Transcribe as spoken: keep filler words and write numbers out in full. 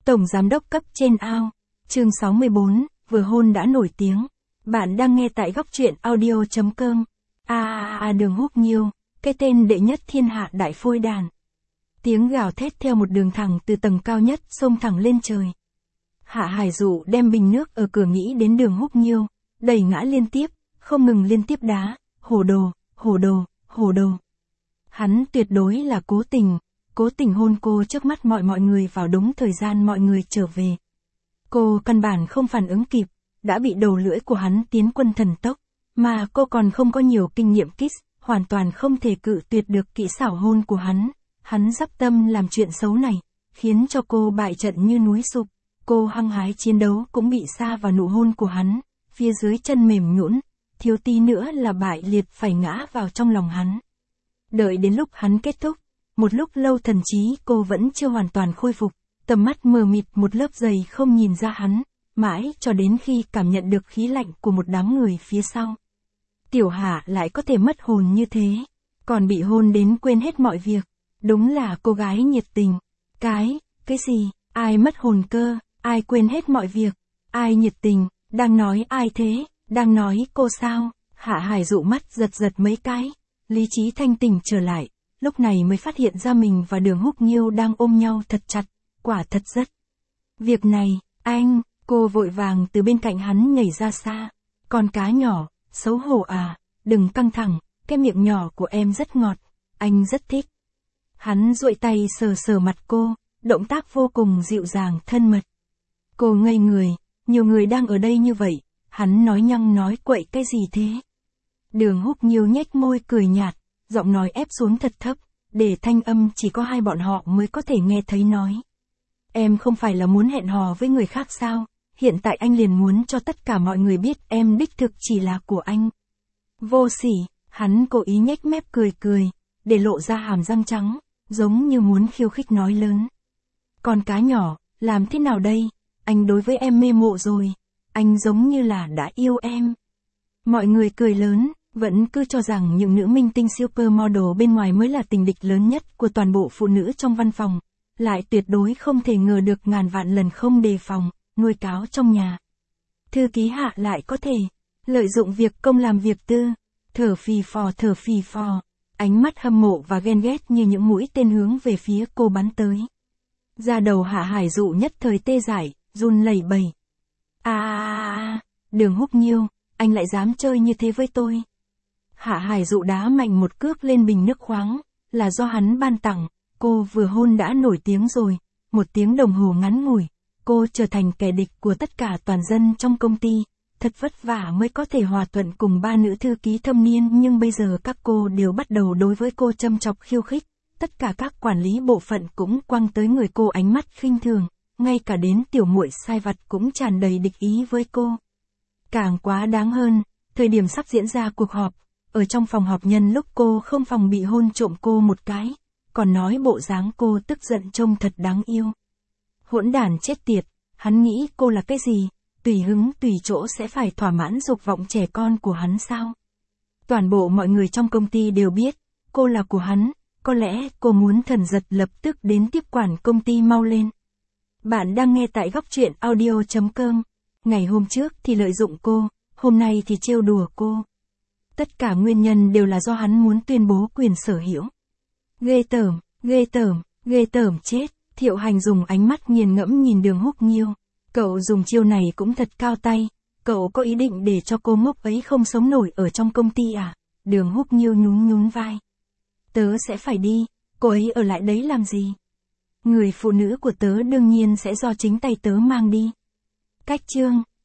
Tổng giám đốc cấp trên ao. Chương sáu mươi bốn, vừa hôn đã nổi tiếng. Bạn đang nghe tại góc truyện audio chấm com. A a a Đường Húc Nhiêu, cái tên đệ nhất thiên hạ đại phôi đàn. Tiếng gào thét theo một đường thẳng từ tầng cao nhất xông thẳng lên trời. Hạ Hải Dụ đem bình nước ở cửa nghĩ đến Đường Húc Nhiêu, đẩy ngã liên tiếp, không ngừng liên tiếp đá, hồ đồ, hồ đồ, hồ đồ. Hắn tuyệt đối là cố tình, cố tình hôn cô trước mắt mọi mọi người vào đúng thời gian mọi người trở về. Cô căn bản không phản ứng kịp, đã bị đầu lưỡi của hắn tiến quân thần tốc, mà cô còn không có nhiều kinh nghiệm kiss, hoàn toàn không thể cự tuyệt được kỹ xảo hôn của hắn. Hắn dắp tâm làm chuyện xấu này, khiến cho cô bại trận như núi sụp. Cô hăng hái chiến đấu cũng bị sa vào nụ hôn của hắn, phía dưới chân mềm nhũn, thiếu tí nữa là bại liệt phải ngã vào trong lòng hắn. Đợi đến lúc hắn kết thúc, một lúc lâu thần trí cô vẫn chưa hoàn toàn khôi phục, tầm mắt mờ mịt một lớp dày không nhìn ra hắn, mãi cho đến khi cảm nhận được khí lạnh của một đám người phía sau. Tiểu Hạ lại có thể mất hồn như thế, còn bị hôn đến quên hết mọi việc, đúng là cô gái nhiệt tình. Cái, cái gì, ai mất hồn cơ, ai quên hết mọi việc, ai nhiệt tình, đang nói ai thế, đang nói cô sao? Hạ Hải Dụ mắt giật giật mấy cái, lý trí thanh tỉnh trở lại, lúc này mới phát hiện ra mình và Đường Húc Nhiêu đang ôm nhau thật chặt, quả thật rất. Việc này, anh, cô vội vàng từ bên cạnh hắn nhảy ra xa. Con cá nhỏ, xấu hổ à, đừng căng thẳng, cái miệng nhỏ của em rất ngọt, anh rất thích. Hắn duỗi tay sờ sờ mặt cô, động tác vô cùng dịu dàng thân mật. Cô ngây người, nhiều người đang ở đây như vậy, hắn nói nhăng nói quậy cái gì thế? Đường Húc Nhiêu nhếch môi cười nhạt, giọng nói ép xuống thật thấp, để thanh âm chỉ có hai bọn họ mới có thể nghe thấy nói. Em không phải là muốn hẹn hò với người khác sao? Hiện tại anh liền muốn cho tất cả mọi người biết em đích thực chỉ là của anh. Vô sỉ, hắn cố ý nhếch mép cười cười, để lộ ra hàm răng trắng, giống như muốn khiêu khích nói lớn. Con cá nhỏ, làm thế nào đây? Anh đối với em mê mộ rồi, anh giống như là đã yêu em. Mọi người cười lớn, vẫn cứ cho rằng những nữ minh tinh supermodel bên ngoài mới là tình địch lớn nhất của toàn bộ phụ nữ trong văn phòng, lại tuyệt đối không thể ngờ được ngàn vạn lần không đề phòng, nuôi cáo trong nhà. Thư ký Hạ lại có thể lợi dụng việc công làm việc tư, thở phì phò thở phì phò, ánh mắt hâm mộ và ghen ghét như những mũi tên hướng về phía cô bắn tới. Da đầu Hạ Hải Dụ nhất thời tê dại, run lẩy bẩy. A a a, Đường Húc Nhiêu, anh lại dám chơi như thế với tôi. Hạ Hải Dụ đá mạnh một cước lên bình nước khoáng, là do hắn ban tặng, cô vừa hôn đã nổi tiếng rồi, một tiếng đồng hồ ngắn ngủi, cô trở thành kẻ địch của tất cả toàn dân trong công ty, thật vất vả mới có thể hòa thuận cùng ba nữ thư ký thâm niên, nhưng bây giờ các cô đều bắt đầu đối với cô châm chọc khiêu khích, tất cả các quản lý bộ phận cũng quăng tới người cô ánh mắt khinh thường, ngay cả đến tiểu muội sai vặt cũng tràn đầy địch ý với cô. Càng quá đáng hơn, thời điểm sắp diễn ra cuộc họp, ở trong phòng họp nhân lúc cô không phòng bị hôn trộm cô một cái, còn nói bộ dáng cô tức giận trông thật đáng yêu. Hỗn đản chết tiệt, hắn nghĩ cô là cái gì, tùy hứng tùy chỗ sẽ phải thỏa mãn dục vọng trẻ con của hắn sao? Toàn bộ mọi người trong công ty đều biết, cô là của hắn, có lẽ cô muốn thần giật lập tức đến tiếp quản công ty mau lên. Bạn đang nghe tại góc truyện audio chấm com. Ngày hôm trước thì lợi dụng cô, hôm nay thì trêu đùa cô. Tất cả nguyên nhân đều là do hắn muốn tuyên bố quyền sở hữu. Ghê tởm, ghê tởm, ghê tởm chết. Thiệu Hành dùng ánh mắt nghiền ngẫm nhìn Đường Húc Nhiêu. Cậu dùng chiêu này cũng thật cao tay. Cậu có ý định để cho cô ngốc ấy không sống nổi ở trong công ty à? Đường Húc Nhiêu nhún nhún vai. Tớ sẽ phải đi, cô ấy ở lại đấy làm gì? Người phụ nữ của tớ đương nhiên sẽ do chính tay tớ mang đi. Cách chương.